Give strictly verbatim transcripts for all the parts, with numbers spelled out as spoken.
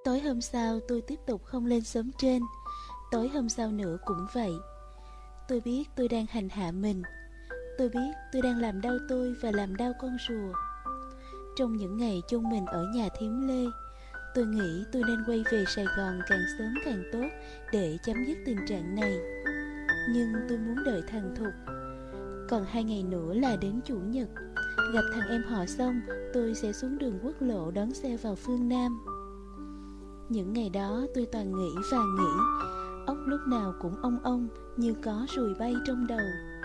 Tối hôm sau tôi tiếp tục không lên xóm trên. Tối hôm sau nữa cũng vậy. Tôi biết tôi đang hành hạ mình. Tôi biết tôi đang làm đau tôi và làm đau con rùa. Trong những ngày chung mình ở nhà thím Lê, tôi nghĩ tôi nên quay về Sài Gòn càng sớm càng tốt để chấm dứt tình trạng này. Nhưng tôi muốn đợi thằng Thục. Còn hai ngày nữa là đến Chủ nhật. Gặp thằng em họ xong, tôi sẽ xuống đường quốc lộ đón xe vào phương Nam. Những ngày đó tôi toàn nghĩ và nghĩ. Óc lúc nào cũng ong ong như có ruồi bay trong đầu.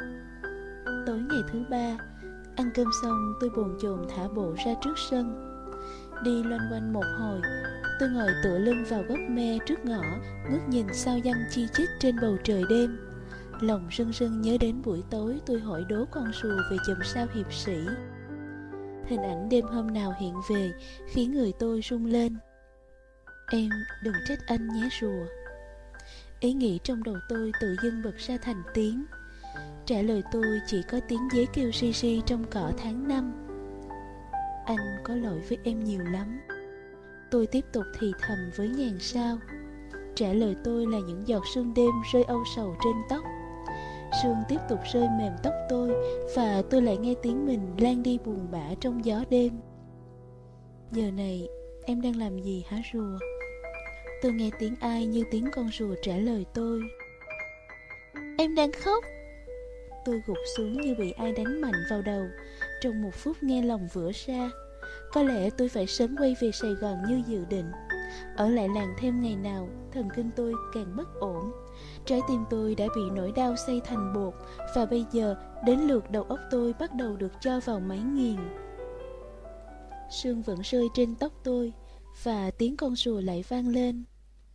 Tối ngày thứ ba, ăn cơm xong tôi bồn chồn thả bộ ra trước sân. Đi loanh quanh một hồi, tôi ngồi tựa lưng vào gốc me trước ngõ, ngước nhìn sao giăng chi chít trên bầu trời đêm. Lòng rưng rưng nhớ đến buổi tối tôi hỏi đố con rùa về chùm sao hiệp sĩ. Hình ảnh đêm hôm nào hiện về khiến người tôi rung lên. Em đừng trách anh nhé rùa. Ý nghĩ trong đầu tôi tự dưng bật ra thành tiếng. Trả lời tôi chỉ có tiếng dế kêu ri ri trong cỏ tháng năm. Anh có lỗi với em nhiều lắm. Tôi tiếp tục thì thầm với ngàn sao. Trả lời tôi là những giọt sương đêm rơi âu sầu trên tóc. Sương tiếp tục rơi mềm tóc tôi, và tôi lại nghe tiếng mình lan đi buồn bã trong gió đêm. Giờ này em đang làm gì hả rùa? Tôi nghe tiếng ai như tiếng con rùa trả lời tôi. Em đang khóc. Tôi gục xuống như bị ai đánh mạnh vào đầu. Trong một phút nghe lòng vỡ ra. Có lẽ tôi phải sớm quay về Sài Gòn như dự định. Ở lại làng thêm ngày nào, thần kinh tôi càng bất ổn. Trái tim tôi đã bị nỗi đau xay thành bột, và bây giờ đến lượt đầu óc tôi bắt đầu được cho vào máy nghiền. Sương vẫn rơi trên tóc tôi, và tiếng con rùa lại vang lên.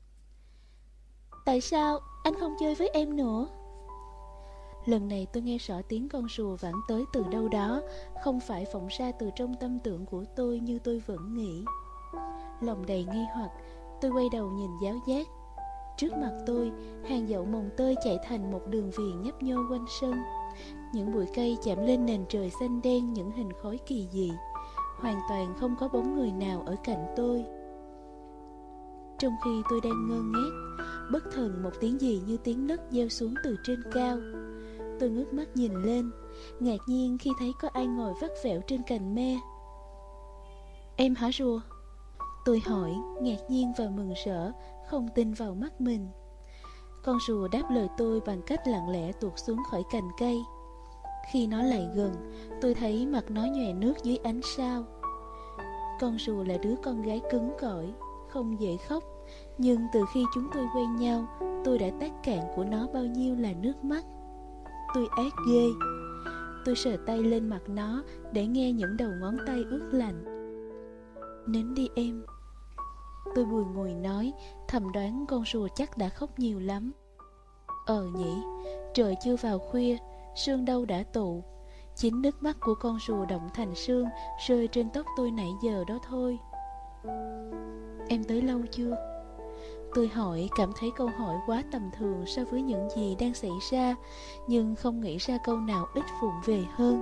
Tại sao anh không chơi với em nữa? Lần này tôi nghe rõ tiếng con rùa vẳng tới từ đâu đó, không phải phọng ra từ trong tâm tưởng của tôi như tôi vẫn nghĩ. Lòng đầy nghi hoặc, tôi quay đầu nhìn giáo giác. Trước mặt tôi, hàng dậu mồng tơi chạy thành một đường viền nhấp nhô quanh sân. Những bụi cây chạm lên nền trời xanh đen những hình khối kỳ dị. Hoàn toàn không có bóng người nào ở cạnh tôi. Trong khi tôi đang ngơ ngác, bất thần một tiếng gì như tiếng nấc gieo xuống từ trên cao. Tôi ngước mắt nhìn lên, ngạc nhiên khi thấy có ai ngồi vắt vẻo trên cành me. Em hả rùa? Tôi hỏi, ngạc nhiên và mừng rỡ, không tin vào mắt mình. Con rùa đáp lời tôi bằng cách lặng lẽ tuột xuống khỏi cành cây. Khi nó lại gần, tôi thấy mặt nó nhòe nước dưới ánh sao. Con rùa là đứa con gái cứng cỏi, không dễ khóc. Nhưng từ khi chúng tôi quen nhau, tôi đã tát cạn của nó bao nhiêu là nước mắt. Tôi ác ghê. Tôi sờ tay lên mặt nó để nghe những đầu ngón tay ướt lạnh. Nín đi em. Tôi bùi ngùi nói, thầm đoán con rùa chắc đã khóc nhiều lắm. Ờ nhỉ, trời chưa vào khuya, sương đâu đã tụ. Chính nước mắt của con rùa động thành sương rơi trên tóc tôi nãy giờ đó thôi. Em tới lâu chưa? Tôi hỏi, cảm thấy câu hỏi quá tầm thường so với những gì đang xảy ra, nhưng không nghĩ ra câu nào ít vụng về hơn.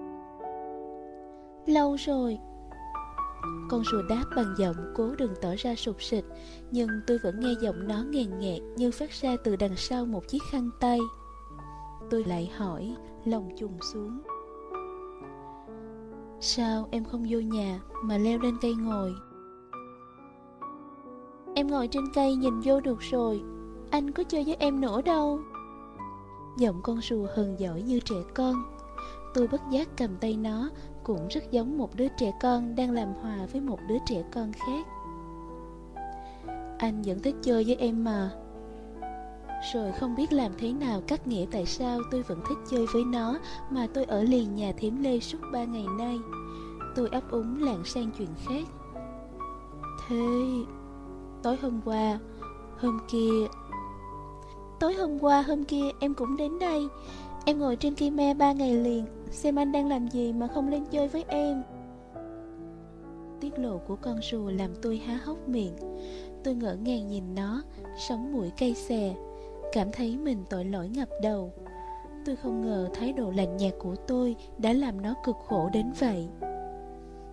Lâu rồi. Con rùa đáp bằng giọng cố đừng tỏ ra sụp sịch, nhưng tôi vẫn nghe giọng nó nghèn nghẹt như phát ra từ đằng sau một chiếc khăn tay. Tôi lại hỏi, lòng trùng xuống. Sao em không vô nhà mà leo lên cây ngồi? Em ngồi trên cây nhìn vô được rồi, anh có chơi với em nữa đâu. Giọng con rùa hờn giỏi như trẻ con. Tôi bất giác cầm tay nó, cũng rất giống một đứa trẻ con đang làm hòa với một đứa trẻ con khác. Anh vẫn thích chơi với em mà. Rồi không biết làm thế nào cắt nghĩa tại sao tôi vẫn thích chơi với nó mà tôi ở liền nhà thím Lê suốt ba ngày nay. Tôi ấp úng lảng sang chuyện khác. Thế... Tối hôm qua, hôm kia... Tối hôm qua, hôm kia em cũng đến đây. Em ngồi trên cây me ba ngày liền, xem anh đang làm gì mà không lên chơi với em. Tiết lộ của con rùa làm tôi há hốc miệng. Tôi ngỡ ngàng nhìn nó, sống mũi cay xè, cảm thấy mình tội lỗi ngập đầu. Tôi không ngờ thái độ lạnh nhạt của tôi đã làm nó cực khổ đến vậy.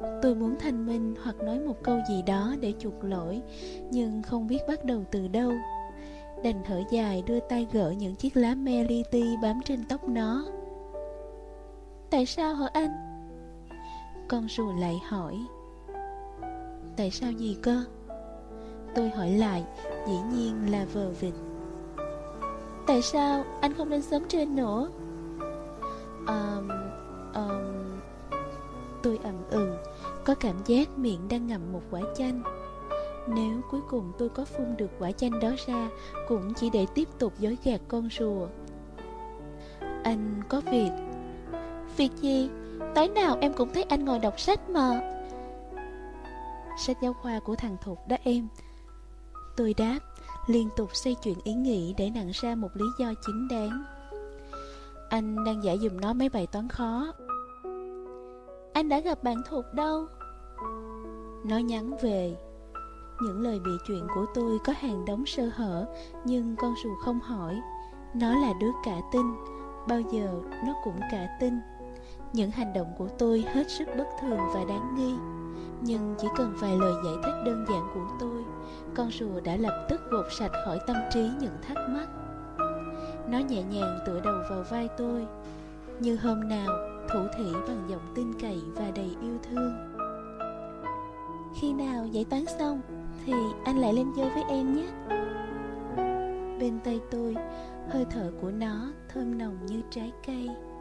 Tôi muốn thanh minh hoặc nói một câu gì đó để chuộc lỗi, nhưng không biết bắt đầu từ đâu. Đành thở dài đưa tay gỡ những chiếc lá me li ti bám trên tóc nó. Tại sao hả anh? Con rùa lại hỏi. Tại sao gì cơ? Tôi hỏi lại, dĩ nhiên là vờ vịt. Tại sao anh không lên sớm trên nữa? Um, um, tôi ậm ừ, có cảm giác miệng đang ngậm một quả chanh. Nếu cuối cùng tôi có phun được quả chanh đó ra, cũng chỉ để tiếp tục dối gạt con rùa. Anh có việc. Việc gì? Tối nào em cũng thấy anh ngồi đọc sách mà. Sách giáo khoa của thằng Thục đó em. Tôi đáp, liên tục xoay chuyển ý nghĩ để nặn ra một lý do chính đáng. Anh đang giải giùm nó mấy bài toán khó. Anh đã gặp bạn Thục đâu? Nó nhắn về. Những lời bịa chuyện của tôi có hàng đống sơ hở, nhưng con rùa không hỏi. Nó là đứa cả tin, bao giờ nó cũng cả tin. Những hành động của tôi hết sức bất thường và đáng nghi, nhưng chỉ cần vài lời giải thích đơn giản của tôi, con rùa đã lập tức gột sạch khỏi tâm trí những thắc mắc. Nó nhẹ nhàng tựa đầu vào vai tôi, như hôm nào thủ thỉ bằng giọng tin cậy và đầy yêu thương. Khi nào giải toán xong thì anh lại lên chơi với em nhé. Bên tay tôi, hơi thở của nó thơm nồng như trái cây.